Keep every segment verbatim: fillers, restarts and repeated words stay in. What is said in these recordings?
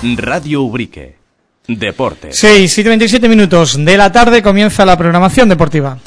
Radio Ubrique. Deportes. seis y treinta y siete minutos de la tarde comienza la programación deportiva.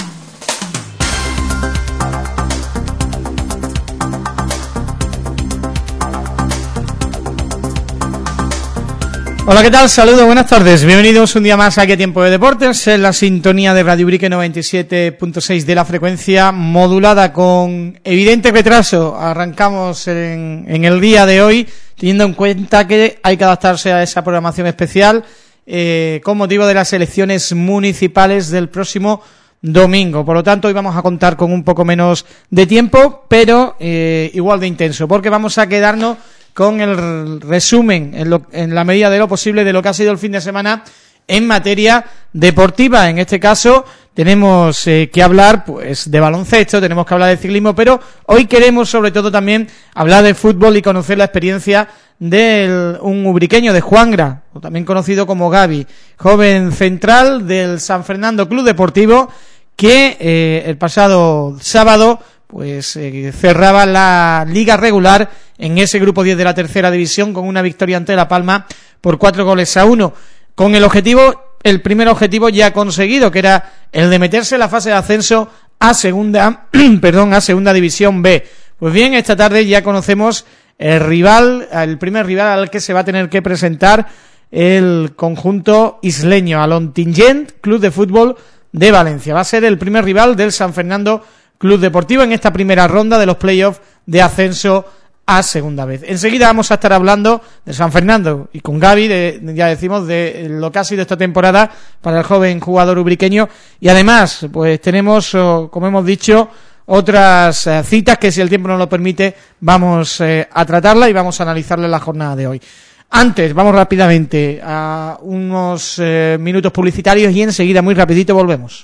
Hola, ¿qué tal? Saludos, buenas tardes. Bienvenidos un día más aquí a Tiempo de Deportes, en la sintonía de Radio Ubrique noventa y siete punto seis de la frecuencia modulada. Con evidente retraso arrancamos en, en el día de hoy, teniendo en cuenta que hay que adaptarse a esa programación especial eh, con motivo de las elecciones municipales del próximo domingo. Por lo tanto, hoy vamos a contar con un poco menos de tiempo, pero eh, igual de intenso, porque vamos a quedarnos con el resumen, en, lo, en la medida de lo posible, de lo que ha sido el fin de semana en materia deportiva. En este caso tenemos eh, que hablar pues de baloncesto, tenemos que hablar de ciclismo, pero hoy queremos sobre todo también hablar de fútbol y conocer la experiencia de un ubriqueño, de Juangra, o también conocido como Gaby, joven central del San Fernando Club Deportivo, que eh, el pasado sábado pues eh, cerraba la liga regular en ese grupo diez de la tercera división con una victoria ante La Palma por cuatro goles a uno, con el objetivo, el primer objetivo ya conseguido, que era el de meterse en la fase de ascenso a segunda, perdón, a segunda división B. Pues bien, esta tarde ya conocemos el rival, el primer rival al que se va a tener que presentar el conjunto isleño, al Ontinyent Club de Fútbol de Valencia. Va a ser el primer rival del San Fernando Club Deportivo en esta primera ronda de los playoffs de ascenso a segunda vez. Enseguida vamos a estar hablando de San Fernando y con Gaby, de, ya decimos, de lo que ha sido esta temporada para el joven jugador ubriqueño, y además pues tenemos, como hemos dicho, otras eh, citas que, si el tiempo nos lo permite, vamos eh, a tratarla y vamos a analizarla en la jornada de hoy. Antes, vamos rápidamente a unos eh, minutos publicitarios y enseguida, muy rapidito, volvemos.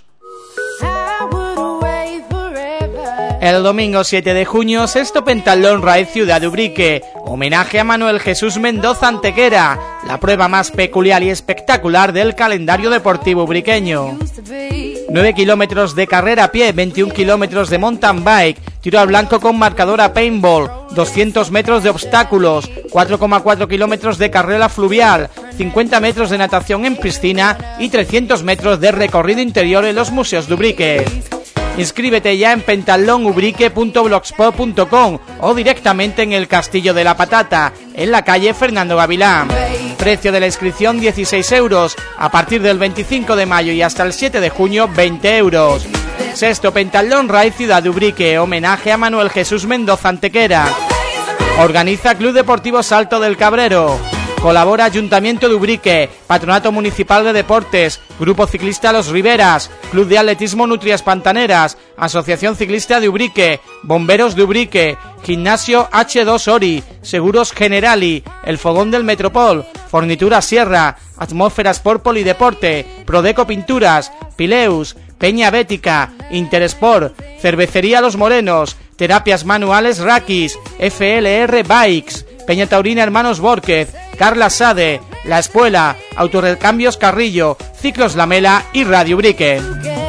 El domingo siete de junio, sexto Pentalón Raid Ciudad de Ubrique, homenaje a Manuel Jesús Mendoza Antequera, la prueba más peculiar y espectacular del calendario deportivo ubriqueño. nueve kilómetros de carrera a pie, veintiún kilómetros de mountain bike, tiro al blanco con marcador a paintball, doscientos metros de obstáculos, cuatro coma cuatro kilómetros de carrera fluvial, cincuenta metros de natación en piscina y trescientos metros de recorrido interior en los museos de Ubrique. Inscríbete ya en pentalón ubrique punto blogspot punto com o directamente en el Castillo de la Patata, en la calle Fernando Gavilán. Precio de la inscripción dieciséis euros, a partir del veinticinco de mayo y hasta el siete de junio veinte euros. Sexto Pentalón Raid Ciudad de Ubrique, homenaje a Manuel Jesús Mendoza Antequera. Organiza Club Deportivo Salto del Cabrero. Colabora Ayuntamiento de Ubrique, Patronato Municipal de Deportes, Grupo Ciclista Los Riberas, Club de Atletismo Nutrias Pantaneras, Asociación Ciclista de Ubrique, Bomberos de Ubrique, Gimnasio hache dos Ori, Seguros Generali, El Fogón del Metropol, Fornitura Sierra, Atmósfera Sport Polideporte, Prodeco Pinturas, Pileus, Peña Bética, Interesport, Cervecería Los Morenos, Terapias Manuales Rakis, F L R Bikes, Peña Taurina Hermanos Bórquez, Carla Sade, La Espuela, Autorecambios Carrillo, Ciclos Lamela y Radio Ubrique.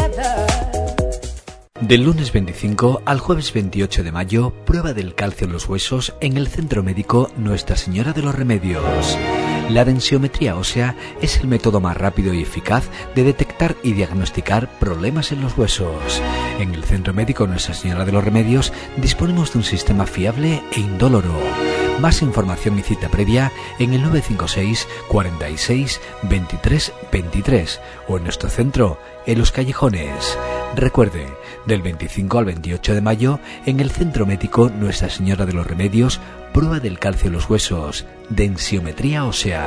Del lunes veinticinco al jueves veintiocho de mayo, prueba del calcio en los huesos en el Centro Médico Nuestra Señora de los Remedios. La densiometría ósea es el método más rápido y eficaz de detectar y diagnosticar problemas en los huesos. En el Centro Médico Nuestra Señora de los Remedios disponemos de un sistema fiable e indoloro. Más información y cita previa en el nueve cinco seis, cuarenta y seis, veintitrés veintitrés o en nuestro centro, en Los Callejones. Recuerde, del veinticinco al veintiocho de mayo, en el Centro Médico Nuestra Señora de los Remedios, prueba del calcio en los huesos, densiometría ósea.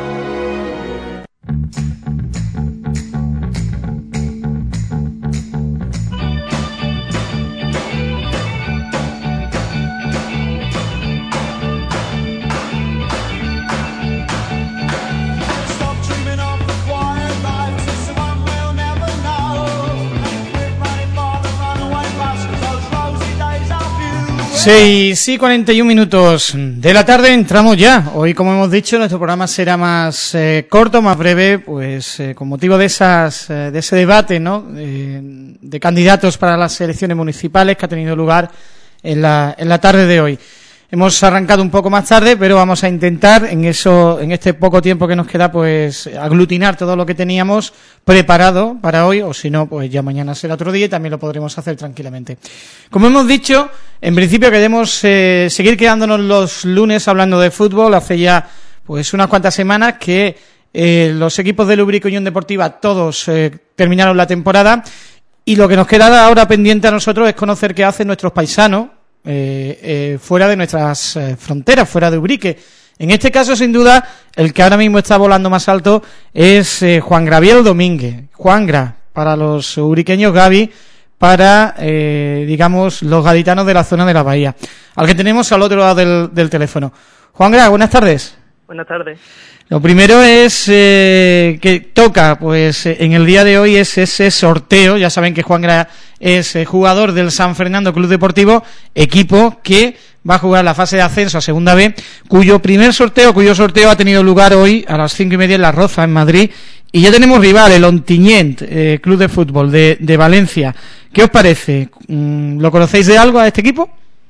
seis y cuarenta y un minutos de la tarde, entramos ya. Hoy, como hemos dicho, nuestro programa será más eh, corto, más breve, pues eh, con motivo de esas eh, de ese debate, ¿no? Eh, de candidatos para las elecciones municipales que ha tenido lugar en la, en la tarde de hoy. hemos arrancado un poco más tarde, pero vamos a intentar en eso, en este poco tiempo que nos queda, pues aglutinar todo lo que teníamos preparado para hoy, o si no, pues ya mañana será otro día y también lo podremos hacer tranquilamente. Como hemos dicho, en principio queremos eh, seguir quedándonos los lunes hablando de fútbol. Hace ya pues unas cuantas semanas que eh, los equipos de Lubrica Unión Deportiva todos eh, terminaron la temporada, y lo que nos queda ahora pendiente a nosotros es conocer qué hacen nuestros paisanos eh, eh, fuera de nuestras eh, fronteras, fuera de Ubrique. En este caso, sin duda, el que ahora mismo está volando más alto es eh, Juan Gabriel Domínguez. Juangra, para los ubriqueños, Gaby, para, eh, digamos, los gaditanos de la zona de la bahía, al que tenemos al otro lado del, del teléfono. Juangra, buenas tardes. Buenas tardes. Lo primero es eh, que toca, pues en el día de hoy es ese sorteo. Ya saben que Juangra es eh, jugador del San Fernando Club Deportivo, equipo que va a jugar la fase de ascenso a Segunda B, cuyo primer sorteo, cuyo sorteo ha tenido lugar hoy a las cinco y media en La Roza, en Madrid, y ya tenemos rival, el Ontinyent eh, Club de Fútbol de, de Valencia. ¿Qué os parece? ¿Lo conocéis de algo a este equipo?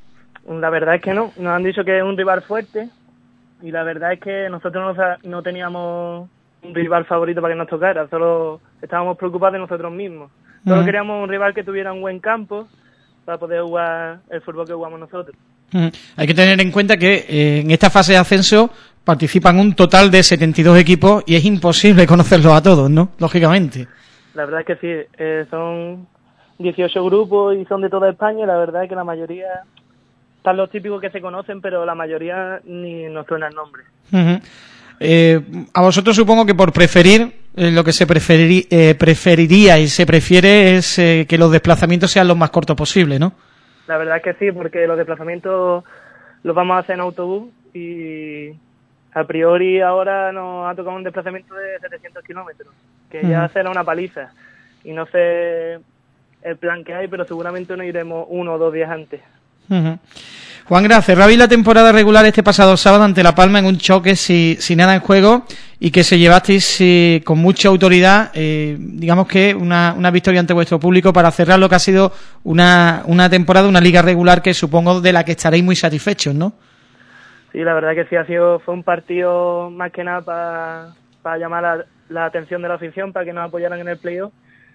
La verdad es que no, nos han dicho que es un rival fuerte, y la verdad es que nosotros no, no teníamos un rival favorito para que nos tocara, solo estábamos preocupados de nosotros mismos. Solo uh-huh. queríamos un rival que tuviera un buen campo para poder jugar el fútbol que jugamos nosotros. Uh-huh. Hay que tener en cuenta que eh, en esta fase de ascenso participan un total de setenta y dos equipos y es imposible conocerlos a todos, ¿no? Lógicamente. La verdad es que sí, eh, son dieciocho grupos y son de toda España, y la verdad es que la mayoría... Están los típicos que se conocen, pero la mayoría ni nos suena el nombre. Uh-huh. Eh, a vosotros supongo que por preferir, eh, lo que se preferiría, eh, preferiría y se prefiere es eh, que los desplazamientos sean los más cortos posible, ¿no? La verdad es que sí, porque los desplazamientos los vamos a hacer en autobús y a priori ahora nos ha tocado un desplazamiento de setecientos kilómetros, que uh-huh. ya será una paliza. Y no sé el plan que hay, pero seguramente nos iremos uno o dos días antes. Uh-huh. Juangra, cerrabais la temporada regular este pasado sábado ante La Palma en un choque sin, sin nada en juego y que se llevasteis eh, con mucha autoridad, eh, digamos que una, una victoria ante vuestro público para cerrar lo que ha sido una, una temporada, una liga regular que supongo de la que estaréis muy satisfechos, ¿no? Sí, la verdad que sí, ha sido fue un partido más que nada para pa llamar la, la atención de la afición, para que nos apoyaran en el playoff,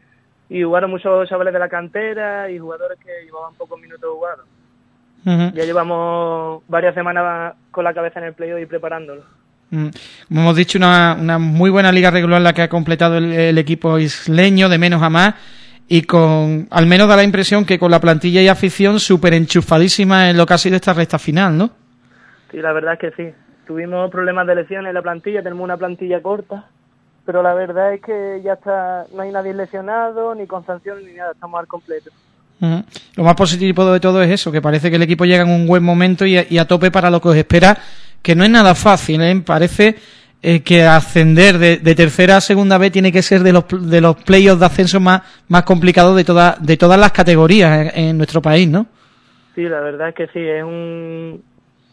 y jugaron muchos chavales de la cantera y jugadores que llevaban pocos minutos jugados. Uh-huh. Ya llevamos varias semanas con la cabeza en el playoff y preparándolo. Uh-huh. Como hemos dicho, una, una muy buena liga regular la que ha completado el, el equipo isleño, de menos a más, y con, al menos da la impresión que con la plantilla y afición súper enchufadísima en lo que ha sido esta recta final, ¿no? Sí, la verdad es que sí. Tuvimos problemas de lesiones en la plantilla, tenemos una plantilla corta, pero la verdad es que ya está, no hay nadie lesionado, ni con sanciones, ni nada, estamos al completo. Uh-huh. Lo más positivo de todo es eso, que parece que el equipo llega en un buen momento y a, y a tope para lo que os espera, que no es nada fácil, ¿eh? Parece eh, que ascender de, de tercera a segunda B tiene que ser de los de los playoffs de ascenso más más complicados de toda, de todas las categorías en, en nuestro país, ¿no? Sí, la verdad es que sí, es un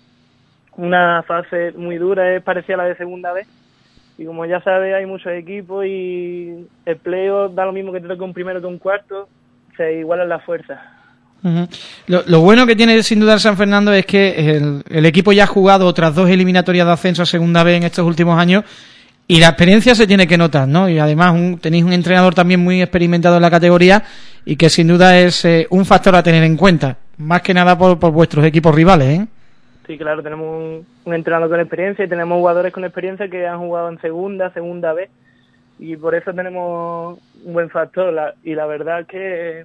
una fase muy dura, es parecida a la de segunda B, y como ya sabes hay muchos equipos y el playoff da lo mismo que te toque un primero que un cuarto, se igualan las fuerzas. Uh-huh. Lo, lo bueno que tiene sin duda el San Fernando es que el, el equipo ya ha jugado otras dos eliminatorias de ascenso a segunda B en estos últimos años y la experiencia se tiene que notar, ¿no? Y además un, tenéis un entrenador también muy experimentado en la categoría y que sin duda es eh, un factor a tener en cuenta, más que nada por, por vuestros equipos rivales, ¿eh? Sí, claro, tenemos un, un entrenador con experiencia y tenemos jugadores con experiencia que han jugado en segunda, segunda B, y por eso tenemos un buen factor, la, y la verdad que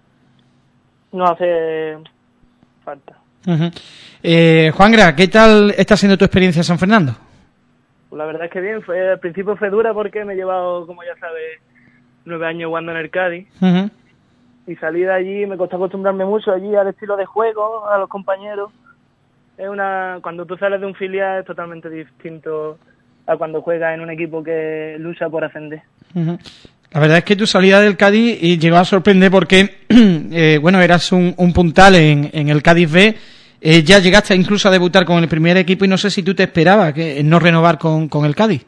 nos hace falta. Uh-huh. eh, Juangra, ¿qué tal está siendo tu experiencia en San Fernando? Pues la verdad es que bien, fue al principio fue dura porque me he llevado, como ya sabes, nueve años jugando en el Cádiz, uh-huh. y salí de allí, me costó acostumbrarme mucho allí al estilo de juego, a los compañeros. Es una cuando tú sales de un filial es totalmente distinto a cuando juegas en un equipo que lucha por ascender. Uh-huh. La verdad es que tu salida del Cádiz y llegó a sorprender porque, eh, bueno, eras un, un puntal en, en el Cádiz B, eh, ya llegaste incluso a debutar con el primer equipo y no sé si tú te esperabas que no renovar con, con el Cádiz.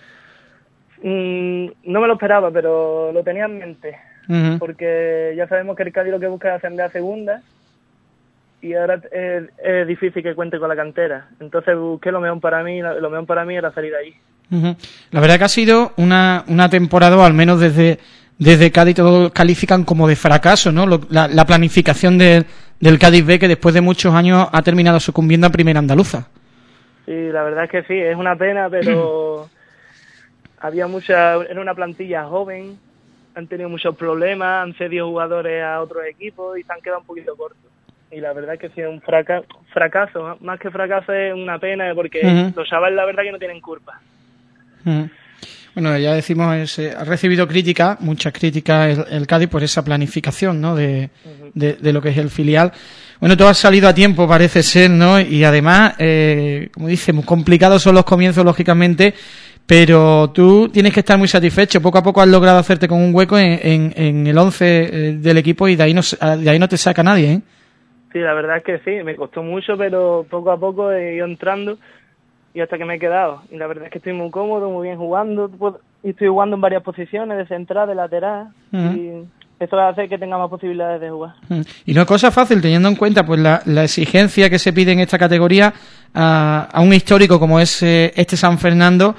Mm, no me lo esperaba, pero lo tenía en mente, uh-huh. porque ya sabemos que el Cádiz lo que busca es ascender a segunda y ahora es, es difícil que cuente con la cantera. Entonces busqué lo mejor para mí, lo mejor para mí era salir de allí. Uh-huh. La verdad que ha sido una, una temporada, o al menos desde, desde Cádiz, todos califican como de fracaso, ¿no? Lo, la, la planificación de, del Cádiz B, que después de muchos años ha terminado sucumbiendo a Primera Andaluza. Sí, la verdad es que sí, es una pena, pero había mucha, era una plantilla joven, han tenido muchos problemas, han cedido jugadores a otros equipos y se han quedado un poquito cortos. Y la verdad es que sí, es un fraca- fracaso, más que fracaso es una pena, porque uh-huh. los chavales la verdad que no tienen culpa. Uh-huh. Bueno, ya decimos, es, eh, ha recibido críticas, muchas críticas el, el Cádiz por esa planificación, ¿no? De, uh-huh. de, de lo que es el filial. Bueno, todo ha salido a tiempo, parece ser, ¿no? Y además, eh, como dice, muy complicados son los comienzos, lógicamente, pero tú tienes que estar muy satisfecho. Poco a poco has logrado hacerte con un hueco en, en, en el once del equipo y de ahí no, de ahí no te saca nadie, ¿eh? Sí, la verdad es que sí, me costó mucho, pero poco a poco he ido entrando y hasta que me he quedado. Y la verdad es que estoy muy cómodo, muy bien jugando, y estoy jugando en varias posiciones, de central, de lateral, uh-huh. y eso hace que tenga más posibilidades de jugar. Uh-huh. Y no es cosa fácil, teniendo en cuenta pues la, la exigencia que se pide en esta categoría a, a un histórico como es eh, este San Fernando,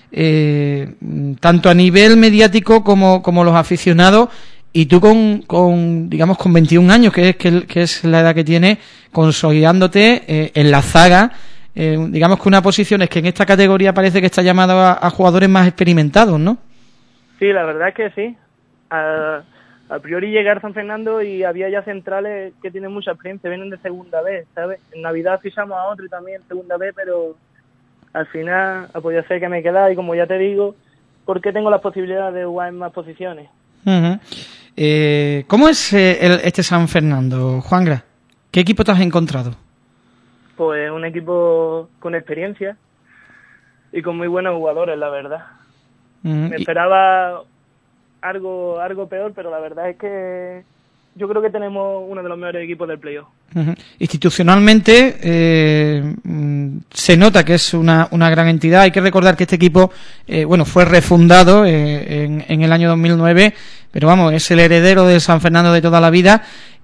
eh, tanto a nivel mediático como, como los aficionados. Y tú con, con, digamos, con veintiún años, que es que, que es la edad que tienes, consolidándote eh, en la zaga, eh, digamos que una posición es que en esta categoría parece que está llamado a, a jugadores más experimentados, ¿no? Sí, la verdad es que sí. A, a priori llegar a San Fernando y había ya centrales que tienen mucha experiencia, vienen de segunda vez, ¿sabes? En Navidad fichamos a otro y también segunda vez, pero al final ha podido ser que me quedara y como ya te digo, porque tengo las posibilidades de jugar en más posiciones. Uh-huh. Eh, ¿Cómo es eh, el, este San Fernando, Juangra? ¿Qué equipo te has encontrado? Pues un equipo con experiencia y con muy buenos jugadores, la verdad. Uh-huh. Me esperaba algo algo peor, pero la verdad es que yo creo que tenemos uno de los mejores equipos del playoff. Uh-huh. Institucionalmente eh, se nota que es una, una gran entidad. Hay que recordar que este equipo eh, bueno fue refundado eh, en, en el año dos mil nueve, pero vamos, es el heredero de San Fernando de toda la vida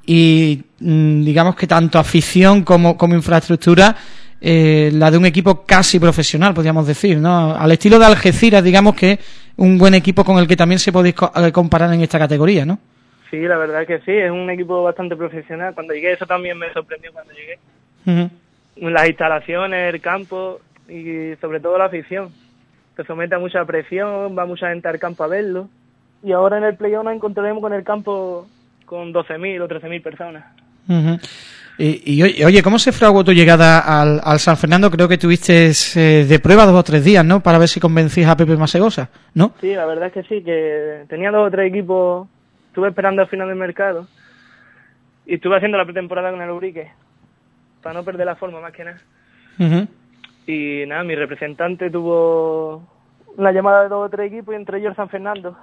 y mm, digamos que tanto afición como, como infraestructura eh, la de un equipo casi profesional, podríamos decir, ¿no? Al estilo de Algeciras, digamos que un buen equipo con el que también se podéis co- comparar en esta categoría, ¿no? Sí, la verdad que sí, es un equipo bastante profesional. Cuando llegué, eso también me sorprendió cuando llegué. Uh-huh. Las instalaciones, el campo y sobre todo la afición. Se somete a mucha presión, va mucha gente al campo a verlo. Y ahora en el playoff nos encontraremos con el campo con doce mil o trece mil personas. Uh-huh. Y, y oye, ¿cómo se fraguó tu llegada al, al San Fernando? Creo que tuviste eh, de prueba dos o tres días, ¿no? Para ver si convencías a Pepe Masegosa, ¿no? Sí, la verdad es que sí, que tenía dos o tres equipos. Estuve esperando al final del mercado y estuve haciendo la pretemporada con el Ubrique para no perder la forma, más que nada. Uh-huh. Y nada, mi representante tuvo una llamada de dos o tres equipos y entre ellos San Fernando.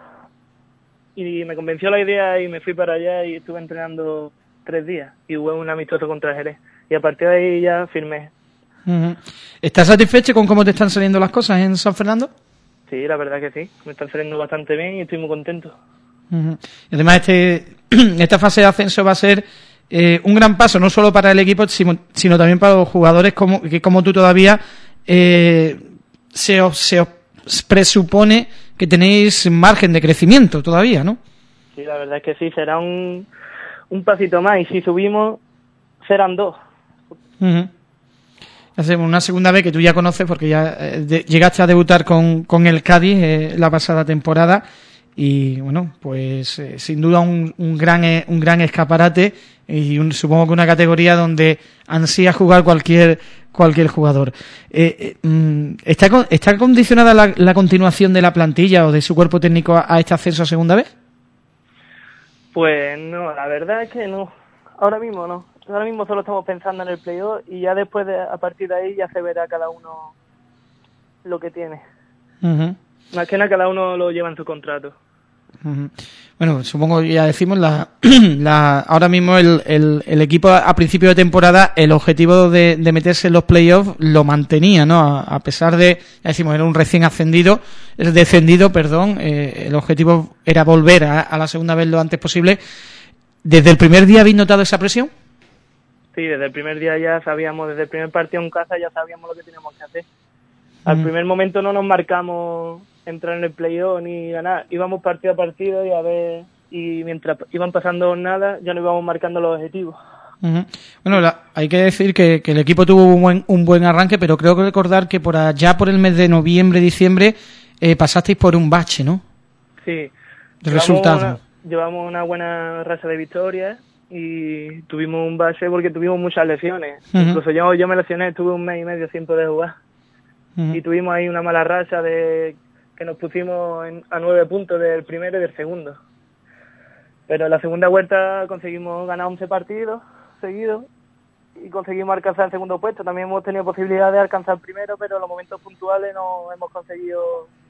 Y me convenció la idea y me fui para allá y estuve entrenando tres días y jugué un amistoso contra Jerez. Y a partir de ahí ya firmé. Uh-huh. ¿Estás satisfecho con cómo te están saliendo las cosas en San Fernando? Sí, la verdad que sí. Me están saliendo bastante bien y estoy muy contento. Uh-huh. Y además este esta fase de ascenso va a ser eh, un gran paso, no solo para el equipo, sino, sino también para los jugadores como, que como tú todavía eh, se, os, se os presupone que tenéis margen de crecimiento todavía, ¿no? Sí, la verdad es que sí, será un, un pasito más y si subimos serán dos. Uh-huh. Hacemos una segunda vez que tú ya conoces porque ya eh, de, llegaste a debutar con, con el Cádiz eh, la pasada temporada. Y bueno, pues eh, sin duda un, un gran eh, un gran escaparate y un, supongo que una categoría donde ansía jugar cualquier cualquier jugador. Eh, eh, ¿está, ¿Está condicionada la, la continuación de la plantilla o de su cuerpo técnico a, a este ascenso a segunda vez? Pues no, la verdad es que no. Ahora mismo no. Ahora mismo solo estamos pensando en el playoff y ya después, de, a partir de ahí, ya se verá cada uno lo que tiene. Uh-huh. Más que nada cada uno lo lleva en su contrato. Uh-huh. Bueno, supongo que ya decimos, la, la ahora mismo el, el, el equipo a principio de temporada, el objetivo de, de meterse en los playoffs lo mantenía, ¿no? A, a pesar de, ya decimos, era un recién ascendido, descendido, perdón, eh, el objetivo era volver a, a la segunda vez lo antes posible. ¿Desde el primer día habéis notado esa presión? Sí, Sí, desde el primer día ya sabíamos, desde el primer partido en casa ya sabíamos lo que teníamos que hacer. Al mm. primer momento no nos marcamos entrar en el playoff ni ganar, íbamos partido a partido y a ver, y mientras iban pasando nada ya nos íbamos marcando los objetivos. Uh-huh. Bueno, la, hay que decir que, que el equipo tuvo un buen, un buen arranque, pero creo que recordar que por allá por el mes de noviembre, diciembre, eh, pasasteis por un bache, ¿no? Sí. De resultados. Una, llevamos una buena racha de victorias y tuvimos un bache porque tuvimos muchas lesiones. Uh-huh. Incluso yo, yo me lesioné, estuve un mes y medio sin poder jugar. Uh-huh. Y tuvimos ahí una mala racha de que nos pusimos en, a nueve puntos del primero y del segundo. Pero en la segunda vuelta conseguimos ganar once partidos seguidos y conseguimos alcanzar el segundo puesto. También hemos tenido posibilidad de alcanzar el primero, pero en los momentos puntuales no hemos conseguido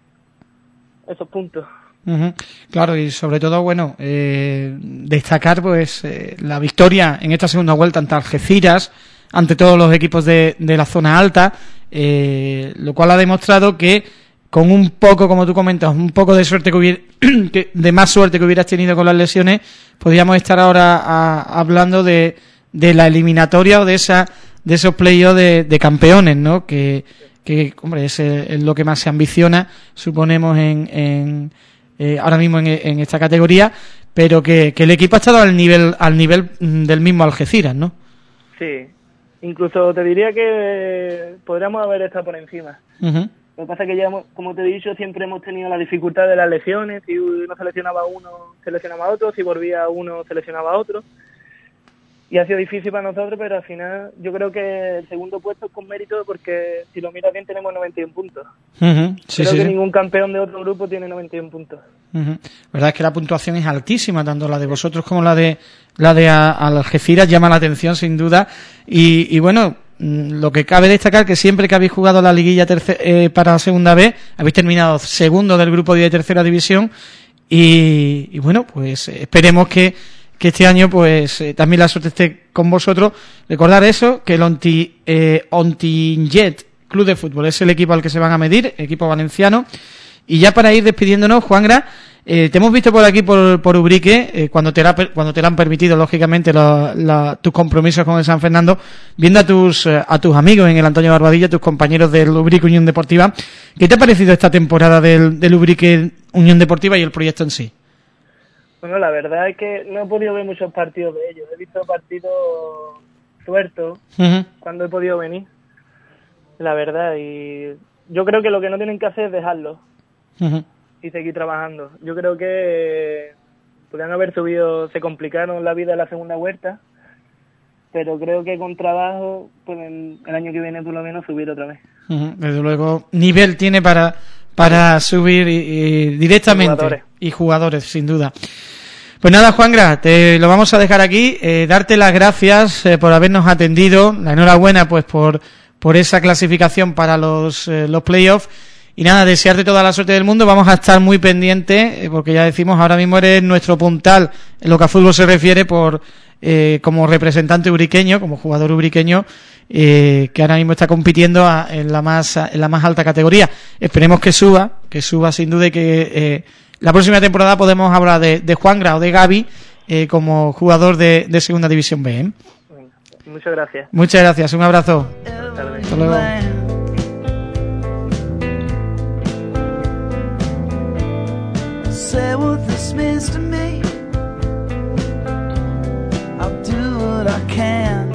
esos puntos. Uh-huh. Claro, y sobre todo, bueno, eh, destacar pues eh, la victoria en esta segunda vuelta ante Algeciras, ante todos los equipos de, de la zona alta, eh, lo cual ha demostrado que con un poco, como tú comentas, un poco de suerte que hubiera, que, de más suerte que hubieras tenido con las lesiones, podríamos estar ahora a, hablando de, de la eliminatoria o de esa de esos playoffs de, de campeones, ¿no? Que, que hombre, es, es lo que más se ambiciona, suponemos, en, en eh, ahora mismo en, en esta categoría, pero que, que el equipo ha estado al nivel al nivel del mismo Algeciras, ¿no? Sí, incluso te diría que podríamos haber estado por encima. Uh-huh. Lo que pasa es que ya, como te he dicho, siempre hemos tenido la dificultad de las lesiones. Si uno seleccionaba a uno, seleccionaba a otro. Si volvía a uno, seleccionaba a otro. Y ha sido difícil para nosotros, pero al final yo creo que el segundo puesto es con mérito porque si lo miras bien tenemos noventa y uno puntos. Uh-huh. Sí, creo sí, que sí. Ningún campeón de otro grupo tiene noventa y uno puntos. Uh-huh. La verdad es que la puntuación es altísima, tanto la de vosotros como la de la de Algeciras llama la atención sin duda. Y, y bueno, lo que cabe destacar que siempre que habéis jugado la liguilla terce- eh, para la segunda B, habéis terminado segundo del grupo de tercera división y, y bueno, pues esperemos que que este año pues eh, también la suerte esté con vosotros. Recordar eso, que el Onti, eh, Ontinyent Club de Fútbol es el equipo al que se van a medir, equipo valenciano. Y ya para ir despidiéndonos, Juangra, eh, te hemos visto por aquí por, por Ubrique, eh, cuando te la, cuando te la han permitido, lógicamente, la, la, tus compromisos con el San Fernando, viendo a tus a tus amigos en el Antonio Barbadilla, tus compañeros del Ubrique Unión Deportiva. ¿Qué te ha parecido esta temporada del, del Ubrique Unión Deportiva y el proyecto en sí? Bueno, la verdad es que no he podido ver muchos partidos de ellos. He visto partidos sueltos uh-huh. cuando he podido venir, la verdad. Y yo creo que lo que no tienen que hacer es dejarlo uh-huh. y seguir trabajando. Yo creo que podrían haber subido, se complicaron la vida en la segunda vuelta, pero creo que con trabajo, pues el, el año que viene por lo menos subir otra vez. Uh-huh. Desde luego, nivel tiene para... para subir y, y directamente jugadores. y jugadores, sin duda. Pues nada, Juangra, te lo vamos a dejar aquí, eh, darte las gracias eh, por habernos atendido, la enhorabuena pues por por esa clasificación para los eh, los playoffs y nada, desearte toda la suerte del mundo. Vamos a estar muy pendientes eh, porque ya decimos, ahora mismo eres nuestro puntal en lo que a fútbol se refiere por eh, como representante ubriqueño, como jugador ubriqueño, Eh, que ahora mismo está compitiendo a, en la más en la más alta categoría. Esperemos que suba, que suba sin duda y que eh, la próxima temporada podemos hablar de, de Juangra o de Gaby eh, como jugador de, de Segunda División B. ¿eh? Muchas gracias. Muchas gracias, un abrazo. Hasta luego. Say what this means to me. I'll do what I can.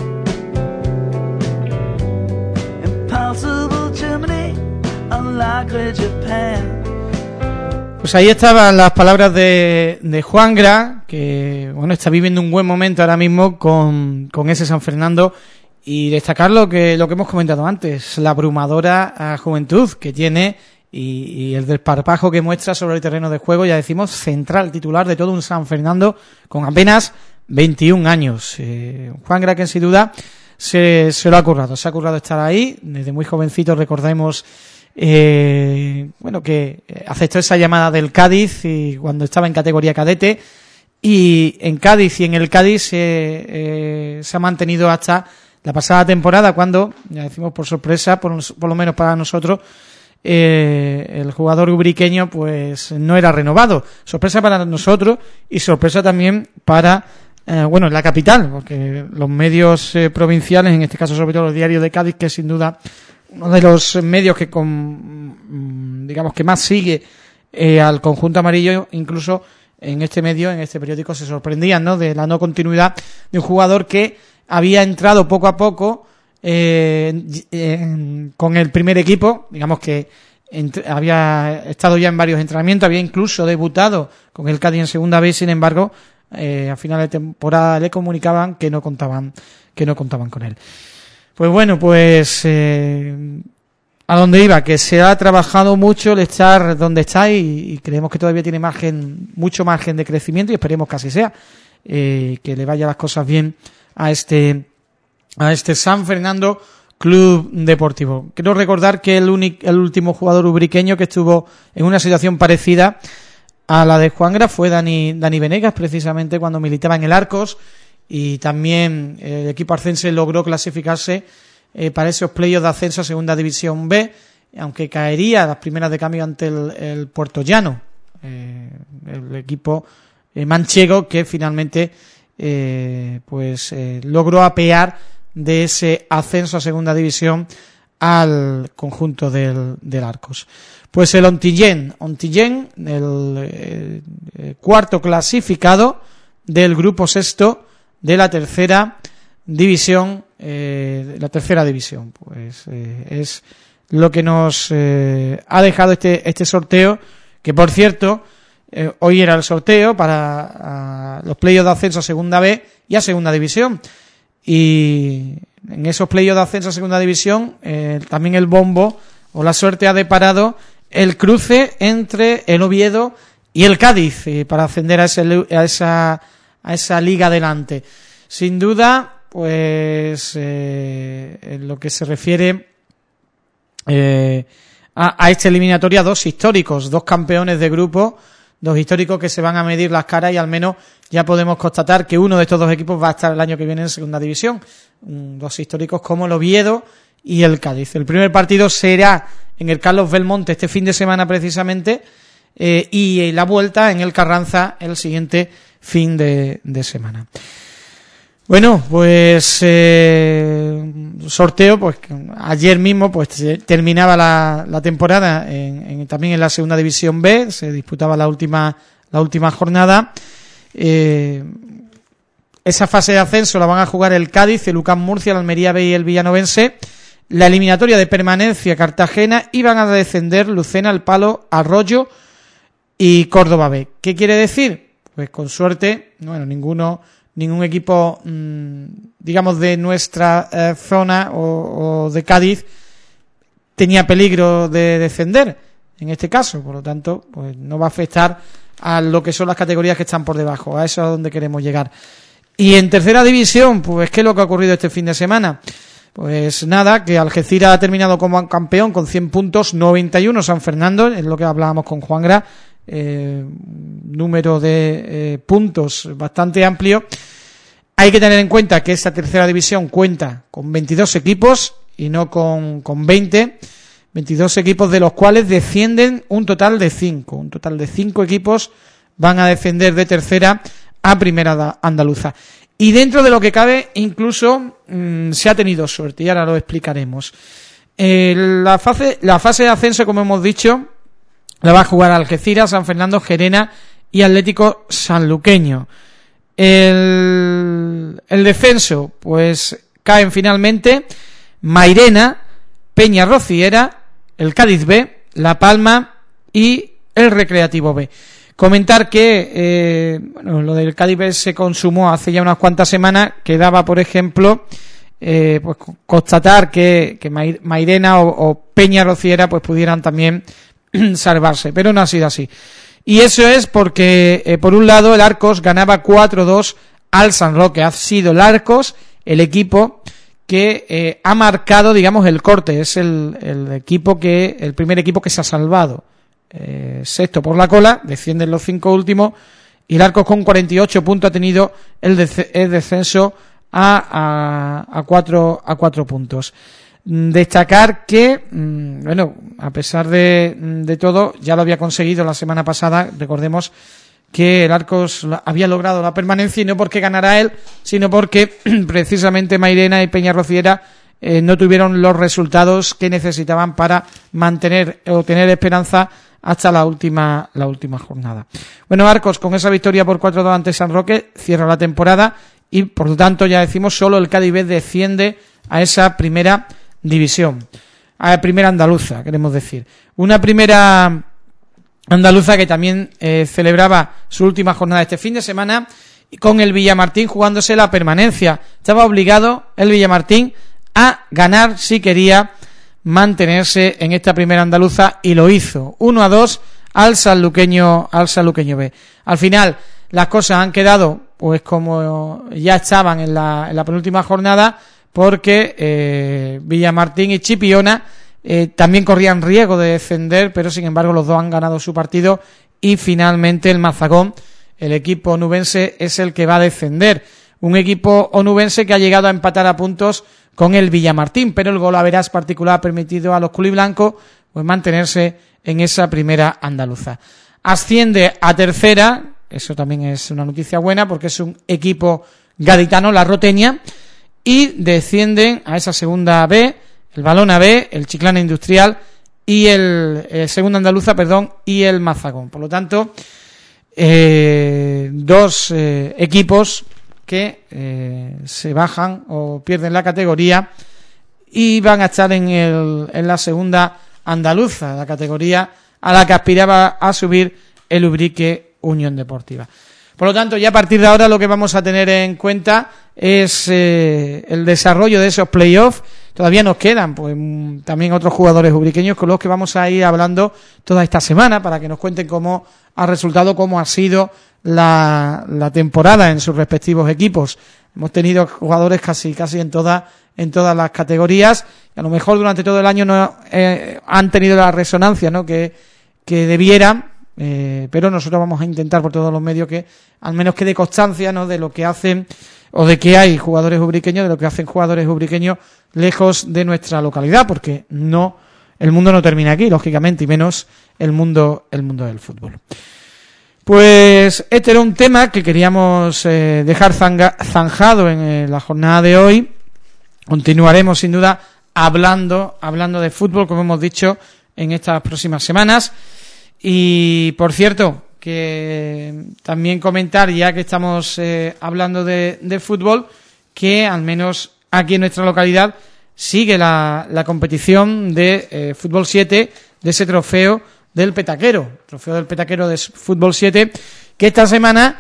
Pues ahí estaban las palabras de, de Juangra, que bueno, está viviendo un buen momento ahora mismo con, con ese San Fernando, y destacar lo que, lo que hemos comentado antes, la abrumadora juventud que tiene y, y el desparpajo que muestra sobre el terreno de juego, ya decimos, central titular de todo un San Fernando con apenas veintiún años. Eh, Juangra que sin duda Se, se lo ha currado, se ha currado estar ahí, desde muy jovencito recordemos eh, bueno que aceptó esa llamada del Cádiz y cuando estaba en categoría cadete, y en Cádiz y en el Cádiz eh, eh, se ha mantenido hasta la pasada temporada, cuando, ya decimos por sorpresa, por, por lo menos para nosotros, eh, el jugador ubriqueño pues no era renovado. Sorpresa para nosotros y sorpresa también para eh, bueno, en la capital, porque los medios eh, provinciales, en este caso sobre todo los diarios de Cádiz, que sin duda uno de los medios que con, digamos que más sigue eh, al conjunto amarillo, incluso en este medio, en este periódico, se sorprendían, ¿no?, de la no continuidad de un jugador que había entrado poco a poco eh, eh, con el primer equipo, digamos que entre, había estado ya en varios entrenamientos, había incluso debutado con el Cádiz en segunda vez, sin embargo, eh, a final de temporada le comunicaban que no contaban, que no contaban con él. Pues bueno, pues eh, a donde iba, que se ha trabajado mucho el estar donde está y, y creemos que todavía tiene margen, mucho margen de crecimiento y esperemos que así sea, eh, que le vaya las cosas bien a este a este San Fernando Club Deportivo. Quiero recordar que el único, el último jugador ubriqueño que estuvo en una situación parecida a la de Juangra fue Dani, Dani Venegas, precisamente cuando militaba en el Arcos, y también el equipo arcense logró clasificarse eh, para esos playoffs de ascenso a Segunda División B, aunque caería a las primeras de cambio ante el, el Puerto Llano, eh, el equipo eh, manchego que finalmente eh, pues eh, logró apear de ese ascenso a Segunda División al conjunto del, del Arcos. Pues el Ontillén, Ontillén, el eh, eh, cuarto clasificado del grupo sexto de la tercera división, eh, la tercera división, pues eh, es lo que nos eh, ha dejado este este sorteo, que por cierto, eh, hoy era el sorteo para uh, los playoffs de ascenso a Segunda B y a Segunda División, y en esos playoffs de ascenso a Segunda División eh, también el bombo o la suerte ha deparado el cruce entre el Oviedo y el Cádiz eh, para ascender a, ese, a esa a esa liga adelante. Sin duda, pues eh, en lo que se refiere eh, a, a esta eliminatoria, dos históricos, dos campeones de grupo, dos históricos que se van a medir las caras, y al menos ya podemos constatar que uno de estos dos equipos va a estar el año que viene en Segunda División. Dos históricos como el Oviedo y el Cádiz. El primer partido será en el Carlos Belmonte este fin de semana precisamente, eh, y la vuelta en el Carranza el siguiente fin de, de semana. Bueno, pues eh, sorteo, pues ayer mismo pues terminaba la, la temporada en, en, también en la Segunda División B, se disputaba la última la última jornada. Eh, esa fase de ascenso la van a jugar el Cádiz, el U C A M Murcia, el Almería B y el Villanovense. La eliminatoria de permanencia Cartagena, y van a descender Lucena, El Palo, Arroyo y Córdoba B. ¿Qué quiere decir? Pues con suerte, bueno, ninguno, ningún equipo, mmm, digamos, de nuestra eh, zona o, o de Cádiz tenía peligro de descender, en este caso, por lo tanto, pues no va a afectar a lo que son las categorías que están por debajo, a eso es a donde queremos llegar. Y en tercera división, pues ¿qué es lo que ha ocurrido este fin de semana? Pues nada, que Algeciras ha terminado como campeón con cien puntos, noventa y uno San Fernando, es lo que hablábamos con Juangra. Eh, número de eh, puntos bastante amplio. Hay que tener en cuenta que esta tercera división cuenta con veintidós equipos y no con, con veinte, veintidós equipos, de los cuales descienden un total de cinco, un total de cinco equipos van a descender de tercera a primera andaluza, y dentro de lo que cabe incluso mmm, se ha tenido suerte, y ahora lo explicaremos. Eh, la fase, la fase de ascenso, como hemos dicho, la va a jugar Algeciras, San Fernando, Gerena y Atlético Sanluqueño. El, el descenso, pues caen finalmente Mairena, Peña Rociera, el Cádiz B, La Palma y el Recreativo B. Comentar que eh, bueno, lo del Cádiz B se consumó hace ya unas cuantas semanas. Quedaba, por ejemplo, eh, pues constatar que, que Mairena o, o Peña Rociera pues pudieran también salvarse, pero no ha sido así. Y eso es porque, eh, por un lado, el Arcos ganaba cuatro dos al San Roque. Ha sido el Arcos el equipo que eh, ha marcado, digamos, el corte. Es el, el equipo que, el primer equipo que se ha salvado. Eh, sexto por la cola, descienden los cinco últimos, y el Arcos con cuarenta y ocho puntos ha tenido el, de, el descenso a, a, a, cuatro, a cuatro puntos. Destacar que, bueno, a pesar de, de todo, ya lo había conseguido la semana pasada. Recordemos que el Arcos había logrado la permanencia, y no porque ganara él, sino porque precisamente Mairena y Peñarrociera eh, no tuvieron los resultados que necesitaban para mantener o tener esperanza hasta la última la última jornada. Bueno, Arcos, con esa victoria por cuatro dos ante San Roque, cierra la temporada y, por lo tanto, ya decimos, solo el Cádiz B desciende a esa primera división, a la primera andaluza, queremos decir. Una primera andaluza que también eh, celebraba su última jornada este fin de semana con el Villamartín jugándose la permanencia. Estaba obligado el Villamartín a ganar si quería mantenerse en esta primera andaluza, y lo hizo, uno a dos al sanluqueño, al sanluqueño B. Al final las cosas han quedado pues como ya estaban en la, en la penúltima jornada, porque eh, Villamartín y Chipiona eh, también corrían riesgo de descender, pero sin embargo los dos han ganado su partido, y finalmente el Mazagón, el equipo onubense, es el que va a descender. Un equipo onubense que ha llegado a empatar a puntos con el Villamartín, pero el golaveras particular ha permitido a los culiblancos pues mantenerse en esa primera andaluza. Asciende a tercera, eso también es una noticia buena porque es un equipo gaditano, la Roteña, y descienden a esa segunda B, el Balona B, el Chiclana Industrial y el eh, segunda andaluza, perdón, y el Mazagón. Por lo tanto, eh, dos eh, equipos que eh, se bajan o pierden la categoría y van a estar en, el, en la segunda andaluza, la categoría a la que aspiraba a subir el Ubrique Unión Deportiva. Por lo tanto, ya a partir de ahora lo que vamos a tener en cuenta es eh, el desarrollo de esos playoffs. Todavía nos quedan pues también otros jugadores ubriqueños con los que vamos a ir hablando toda esta semana para que nos cuenten cómo ha resultado, cómo ha sido la, la temporada en sus respectivos equipos. Hemos tenido jugadores casi casi en todas en todas las categorías, y a lo mejor durante todo el año no eh, han tenido la resonancia, ¿no?, que, que debieran, eh, pero nosotros vamos a intentar por todos los medios que al menos quede constancia, ¿no?, de lo que hacen o de que hay jugadores ubriqueños, de lo que hacen jugadores ubriqueños lejos de nuestra localidad, porque no el mundo no termina aquí, lógicamente, y menos el mundo el mundo del fútbol. Pues este era un tema que queríamos eh, dejar zanga, zanjado en eh, la jornada de hoy. Continuaremos sin duda hablando hablando de fútbol, como hemos dicho, en estas próximas semanas. Y por cierto, que también comentar, ya que estamos eh, hablando de, de fútbol, que al menos aquí en nuestra localidad sigue la, la competición de eh, Fútbol siete, de ese trofeo del Petaquero, trofeo del Petaquero de Fútbol siete, que esta semana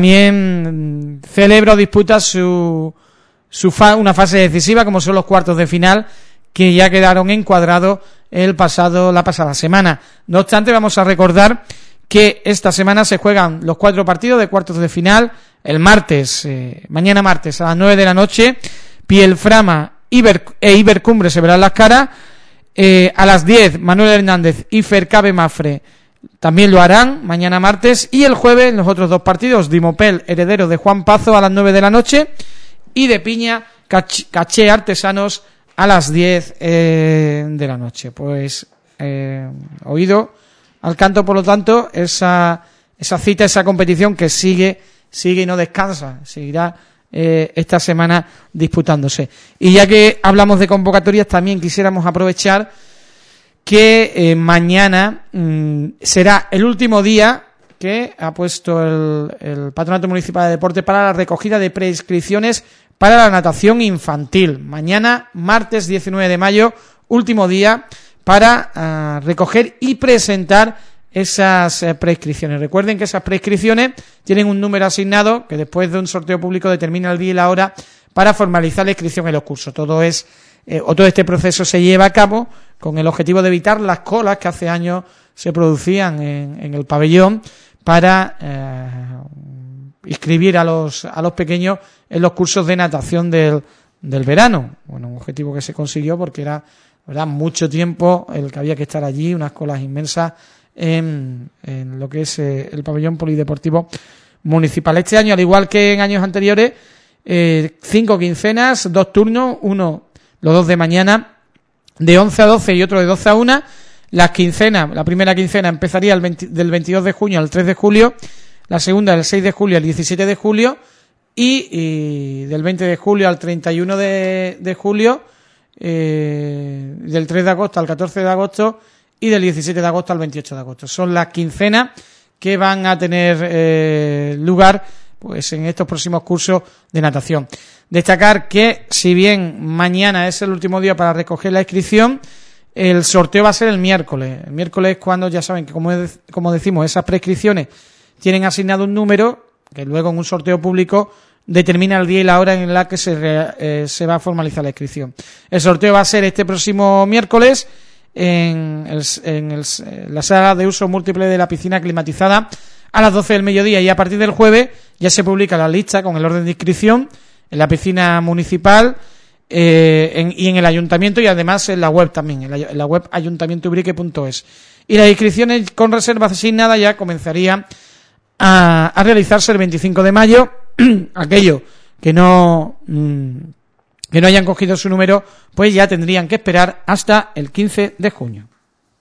también celebra o disputa su, su fa, una fase decisiva, como son los cuartos de final, que ya quedaron encuadrados el pasado la pasada semana. No obstante, vamos a recordar que esta semana se juegan los cuatro partidos de cuartos de final. El martes, eh, mañana martes a las nueve de la noche, Pielframa Iber, e Ibercumbre se verán las caras. Eh, a las diez, Manuel Hernández y Fercabe Mafre también lo harán mañana martes, y el jueves los otros dos partidos, Dimopel, heredero de Juan Pazo, a las nueve de la noche, y de Piña, Caché, Caché Artesanos, a las diez eh, de la noche. Pues eh, oído al canto, por lo tanto, esa esa cita, esa competición que sigue sigue y no descansa, seguirá eh, esta semana disputándose. Y ya que hablamos de convocatorias, también quisiéramos aprovechar que eh, mañana mmm, será el último día que ha puesto el, el Patronato Municipal de Deporte para la recogida de preinscripciones para la natación infantil. Mañana, martes diecinueve de mayo, último día para uh, recoger y presentar esas eh, prescripciones. Recuerden que esas prescripciones tienen un número asignado que después de un sorteo público determina el día y la hora para formalizar la inscripción en los cursos. Todo es eh, o todo este proceso se lleva a cabo con el objetivo de evitar las colas que hace años se producían en, en el pabellón para eh, inscribir a los a los pequeños en los cursos de natación del, del verano. Bueno, un objetivo que se consiguió porque era, ¿verdad?, mucho tiempo el que había que estar allí, unas colas inmensas en, en lo que es eh, el pabellón polideportivo municipal. Este año, al igual que en años anteriores, eh, cinco quincenas, dos turnos, uno, los dos de mañana, de once a doce y otro de doce a una. Las quincenas, la primera quincena empezaría el veinte, del veintidós de junio al tres de julio, la segunda del seis de julio al diecisiete de julio y, y del veinte de julio al treinta y uno de, de julio, eh, del tres de agosto al catorce de agosto y del diecisiete de agosto al veintiocho de agosto. Son las quincenas que van a tener eh, lugar pues en estos próximos cursos de natación. Destacar que si bien mañana es el último día para recoger la inscripción, el sorteo va a ser el miércoles. El miércoles es cuando, ya saben que como, es, como decimos, esas prescripciones tienen asignado un número que luego en un sorteo público determina el día y la hora en la que se, re, eh, se va a formalizar la inscripción. El sorteo va a ser este próximo miércoles en, el, en el, la sala de uso múltiple de la piscina climatizada a las doce del mediodía, y a partir del jueves ya se publica la lista con el orden de inscripción en la piscina municipal eh, en, y en el ayuntamiento, y además en la web también, en la, en la web ayuntamiento ubrique punto es. Y las inscripciones con reservas asignadas ya comenzarían a, a realizarse el veinticinco de mayo. Aquellos que no mmm, que no hayan cogido su número, pues ya tendrían que esperar hasta el quince de junio.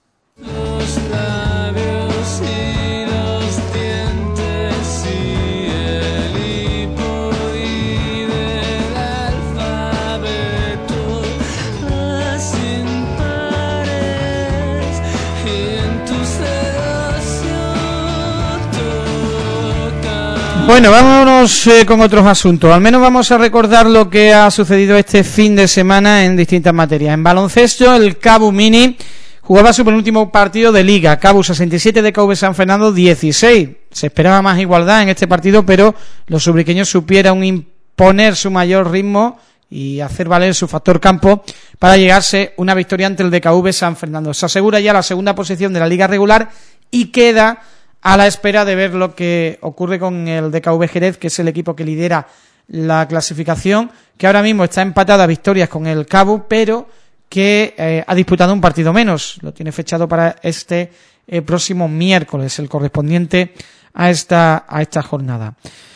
Bueno, vámonos eh, con otros asuntos. Al menos vamos a recordar lo que ha sucedido este fin de semana en distintas materias. En baloncesto, el Cabu Mini jugaba su penúltimo partido de Liga. Cabu sesenta y siete, de K V San Fernando dieciséis. Se esperaba más igualdad en este partido, pero los ubriqueños supieron imponer su mayor ritmo y hacer valer su factor campo para llegarse una victoria ante el D K V San Fernando. Se asegura ya la segunda posición de la Liga regular y queda a la espera de ver lo que ocurre con el D K V Jerez, que es el equipo que lidera la clasificación, que ahora mismo está empatada a victorias con el Cabu, pero que eh, ha disputado un partido menos. Lo tiene fechado para este eh, próximo miércoles, el correspondiente a esta a esta jornada.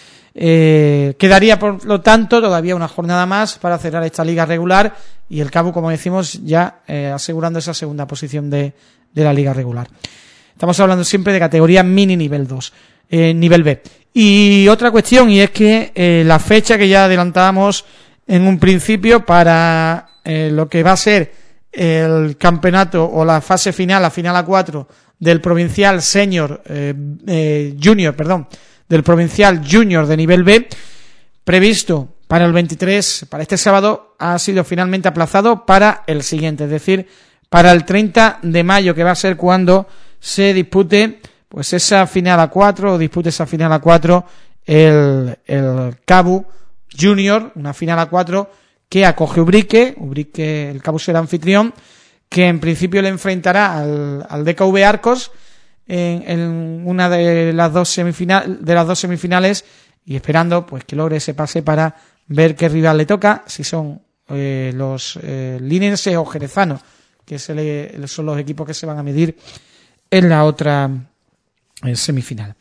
Eh, quedaría, por lo tanto, todavía una jornada más para cerrar esta liga regular, y el Cabu, como decimos, ya eh, asegurando esa segunda posición de, de la liga regular. Estamos hablando siempre de categoría mini nivel dos, eh, nivel B. Y otra cuestión, y es que eh, la fecha que ya adelantábamos en un principio para eh, lo que va a ser el campeonato o la fase final, la final a cuatro del provincial senior, eh, eh, junior, perdón, del provincial junior de nivel B, previsto para el veintitrés, para este sábado, ha sido finalmente aplazado para el siguiente, es decir, para el treinta de mayo, que va a ser cuando se dispute pues esa final a cuatro, o dispute esa final a cuatro el, el Cabu Junior, una final a cuatro que acoge Ubrique, Ubrique, el Cabu será anfitrión, que en principio le enfrentará al, al D K V Arcos en, en una de las dos semifinales, de las dos semifinales, y esperando pues que logre ese pase para ver qué rival le toca, si son eh, los eh, linenses o jerezanos, que se le, son los equipos que se van a medir en la otra eh, semifinal.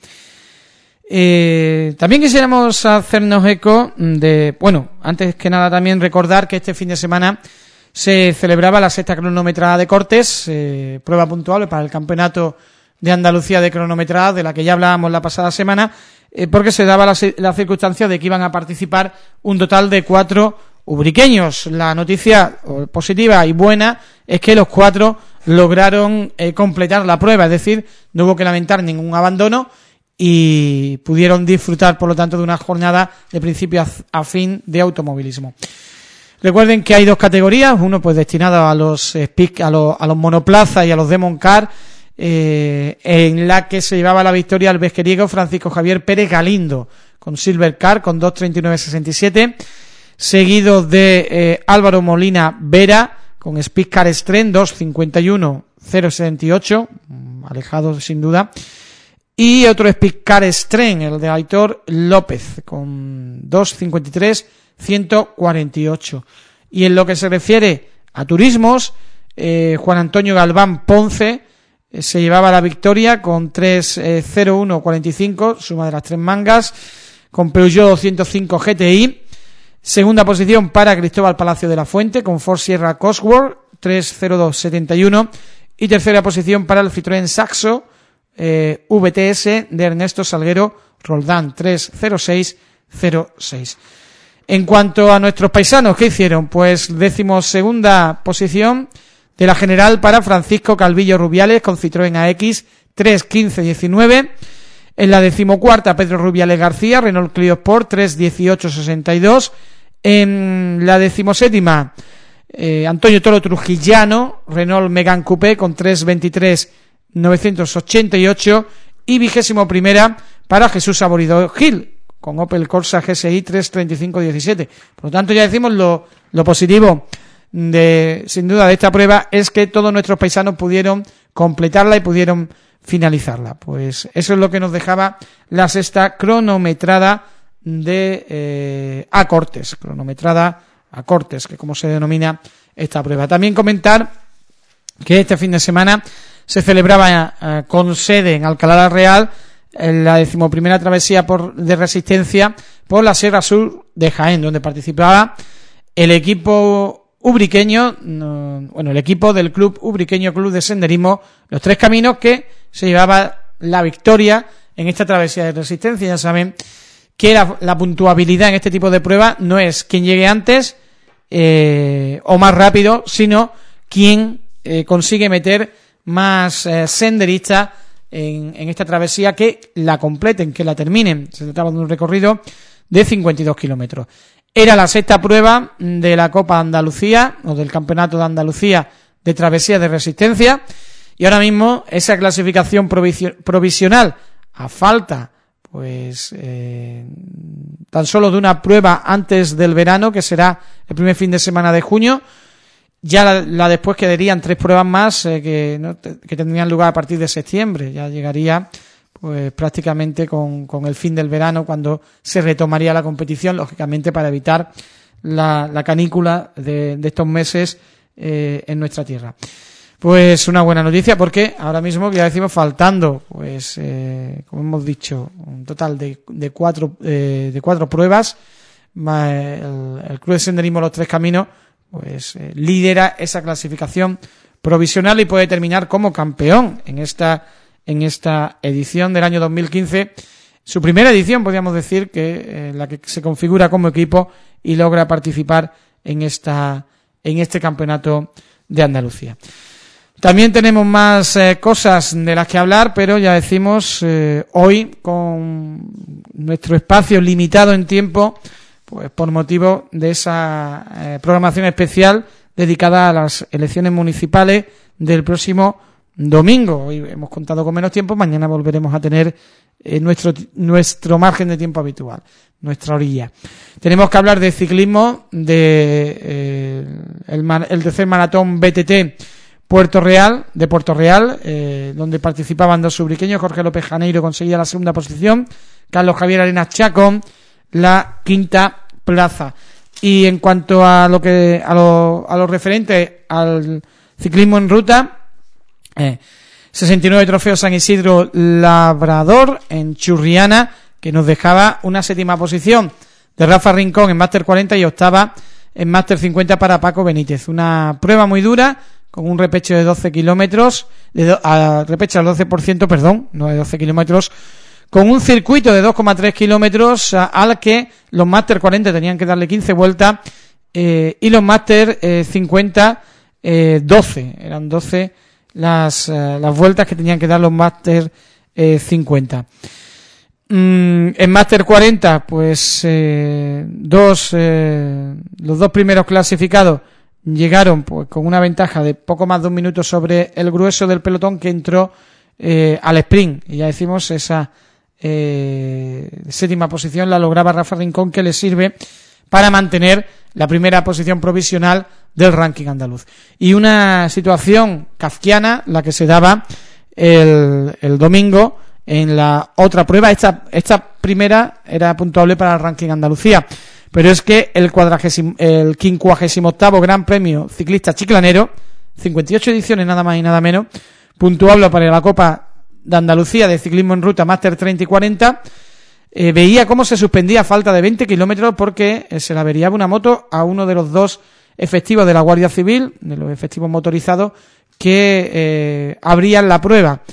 Eh, también quisiéramos hacernos eco de, bueno, antes que nada también recordar que este fin de semana se celebraba la sexta cronometrada de Cortes, eh, prueba puntual para el campeonato de Andalucía de cronometrada, de la que ya hablábamos la pasada semana, eh, porque se daba la, la circunstancia de que iban a participar un total de cuatro ubriqueños. La noticia positiva y buena es que los cuatro lograron eh, completar la prueba, es decir, no hubo que lamentar ningún abandono y pudieron disfrutar, por lo tanto, de una jornada de principio a, a fin de automovilismo. Recuerden que hay dos categorías, uno pues destinado a los speak, a los, a los monoplazas y a los Demon Car, eh, en la que se llevaba la victoria el vesqueriego Francisco Javier Pérez Galindo con Silver Car con dos treinta y nueve sesenta y siete, seguido de eh, Álvaro Molina Vera con Speed Car Stren dos cincuenta y uno cero setenta y ocho, alejado sin duda, y otro Speed Car Stren, el de Aitor López, con dos cincuenta y tres ciento cuarenta y ocho. Y en lo que se refiere a turismos, eh, Juan Antonio Galván Ponce eh, se llevaba la victoria con tres cero uno cuarenta y cinco, suma de las tres mangas, con Peugeot doscientos cinco G T I. Segunda posición para Cristóbal Palacio de la Fuente con Ford Sierra Cosworth tres cero dos setenta y uno, y tercera posición para el Citroën Saxo eh, V T S de Ernesto Salguero Roldán, tres cero seis cero seis. En cuanto a nuestros paisanos, ¿qué hicieron? Pues decimosegunda posición de la general para Francisco Calvillo Rubiales con Citroën A X tres quince diecinueve. En la decimocuarta, Pedro Rubiales García, Renault Clio Sport tres dieciocho sesenta y dos. En la decimoséptima, eh, Antonio Toro Trujillano, Renault Megane Coupé con tres veintitrés novecientos ochenta y ocho. Y vigésimo primera para Jesús Saborido Gil con Opel Corsa G S I tres treinta y cinco diecisiete. Por lo tanto, ya decimos lo, lo positivo de, sin duda, de esta prueba es que todos nuestros paisanos pudieron completarla y pudieron finalizarla. Pues eso es lo que nos dejaba la sexta cronometrada de eh, a cortes, cronometrada a cortes, que como se denomina esta prueba. También comentar que este fin de semana se celebraba eh, con sede en Alcalá la Real en la decimoprimera travesía por, de resistencia por la Sierra Sur de Jaén, donde participaba el equipo ubriqueño, no, bueno, el equipo del Club Ubriqueño Club de Senderismo Los Tres Caminos, que se llevaba la victoria en esta travesía de resistencia. Ya saben que la, la puntuabilidad en este tipo de pruebas no es quien llegue antes eh, o más rápido, sino quien eh, consigue meter más eh, senderistas en, en esta travesía, que la completen, que la terminen. Se trataba de un recorrido de cincuenta y dos kilómetros. Era la sexta prueba de la Copa Andalucía, o del Campeonato de Andalucía de Travesía de Resistencia, y ahora mismo esa clasificación provisional, a falta pues eh, tan solo de una prueba antes del verano, que será el primer fin de semana de junio. Ya la, la después quedarían tres pruebas más eh, que, ¿no? que tendrían lugar a partir de septiembre. Ya llegaría pues prácticamente con, con el fin del verano, cuando se retomaría la competición, lógicamente para evitar la, la canícula de, de estos meses eh, en nuestra tierra. Pues una buena noticia, porque ahora mismo, ya decimos, faltando, pues eh, como hemos dicho, un total de, de cuatro eh, de cuatro pruebas, más el, el Club de Senderismo Los Tres Caminos, pues eh, lidera esa clasificación provisional y puede terminar como campeón en esta en esta edición del año dos mil quince, su primera edición, podríamos decir, que eh, la que se configura como equipo y logra participar en esta en este campeonato de Andalucía. También tenemos más eh, cosas de las que hablar, pero ya decimos, eh, hoy con nuestro espacio limitado en tiempo, pues por motivo de esa eh, programación especial dedicada a las elecciones municipales del próximo domingo. Hoy hemos contado con menos tiempo, mañana volveremos a tener eh, nuestro nuestro margen de tiempo habitual, nuestra orilla. Tenemos que hablar de ciclismo, de eh, el, el tercer maratón B T T Puerto Real, de Puerto Real, eh, donde participaban dos ubriqueños. Jorge López Janeiro conseguía la segunda posición, Carlos Javier Arenas Chacón la quinta plaza. Y en cuanto a lo que a lo, a lo referente al ciclismo en ruta, eh, sesenta y nueve Trofeo San Isidro Labrador en Churriana, que nos dejaba una séptima posición de Rafa Rincón en Máster cuarenta y octava en Máster cincuenta para Paco Benítez. Una prueba muy dura, con un repecho de doce kilómetros, de do, a, repecho al doce por ciento, perdón, no de doce kilómetros, con un circuito de dos coma tres kilómetros a, al que los Máster cuarenta tenían que darle quince vueltas eh, y los Máster eh, cincuenta eh, doce, eran doce las, eh, las vueltas que tenían que dar los Máster eh, cincuenta. Mm, en Máster cuarenta, pues eh, dos eh, los dos primeros clasificados llegaron pues con una ventaja de poco más de un minuto sobre el grueso del pelotón, que entró eh, al sprint, y ya decimos, esa eh, séptima posición la lograba Rafa Rincón, que le sirve para mantener la primera posición provisional del ranking andaluz. Y una situación kafkiana la que se daba el, el domingo en la otra prueba. Esta, esta primera era puntuable para el ranking Andalucía, pero es que el cuadragésimo, el quincuagésimo octavo Gran Premio Ciclista Chiclanero, cincuenta y ocho ediciones nada más y nada menos, puntuable para la Copa de Andalucía de Ciclismo en Ruta Máster treinta y cuarenta, eh, veía cómo se suspendía a falta de veinte kilómetros porque eh, se le averiaba una moto a uno de los dos efectivos de la Guardia Civil, de los efectivos motorizados que eh, abrían la prueba.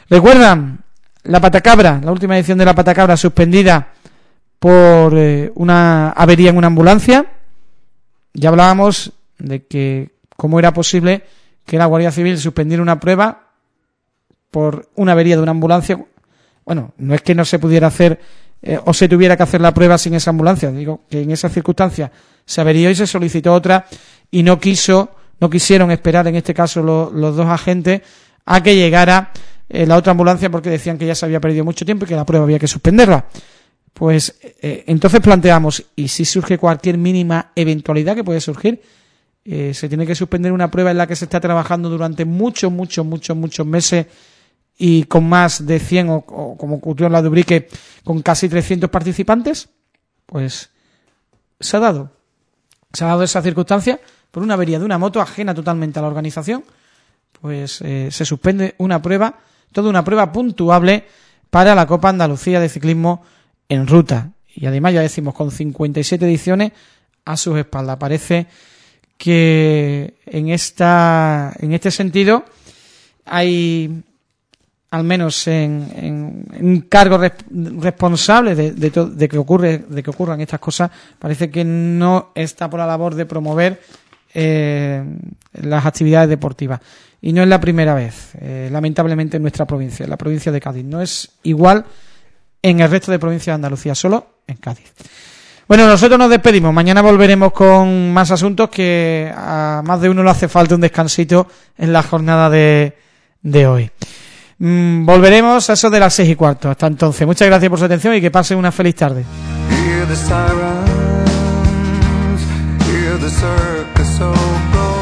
Recuerdan la Patacabra, la última edición de la Patacabra suspendida por eh, una avería en una ambulancia. Ya hablábamos de que cómo era posible que la Guardia Civil suspendiera una prueba por una avería de una ambulancia. Bueno, no es que no se pudiera hacer eh, o se tuviera que hacer la prueba sin esa ambulancia, digo que en esas circunstancias se averió y se solicitó otra y no quiso, no quisieron esperar en este caso lo, los dos agentes a que llegara eh, la otra ambulancia porque decían que ya se había perdido mucho tiempo y que la prueba había que suspenderla. Pues eh, entonces planteamos, y si surge cualquier mínima eventualidad que puede surgir, eh, se tiene que suspender una prueba en la que se está trabajando durante muchos, muchos, muchos, muchos meses y con más de cien o, o como ocurrió en la de Ubrique con casi trescientos participantes. Pues se ha dado se ha dado esa circunstancia por una avería de una moto ajena totalmente a la organización. Pues eh, se suspende una prueba, toda una prueba puntuable para la Copa Andalucía de Ciclismo en Ruta, y además ya decimos con cincuenta y siete ediciones a sus espaldas. Parece que en esta en este sentido hay, al menos en, en, en un cargo res, responsable de, de, to, de que ocurre de que ocurran estas cosas, parece que no está por la labor de promover eh, las actividades deportivas, y no es la primera vez, eh, lamentablemente en nuestra provincia, en la provincia de Cádiz. No es igual en el resto de provincias de Andalucía, solo en Cádiz. Bueno, nosotros nos despedimos. Mañana volveremos con más asuntos, que a más de uno le hace falta un descansito en la jornada de, de hoy. Mm, volveremos a eso de las seis y cuarto. Hasta entonces, muchas gracias por su atención y que pasen una feliz tarde. Hear the sirens, hear the circus so go.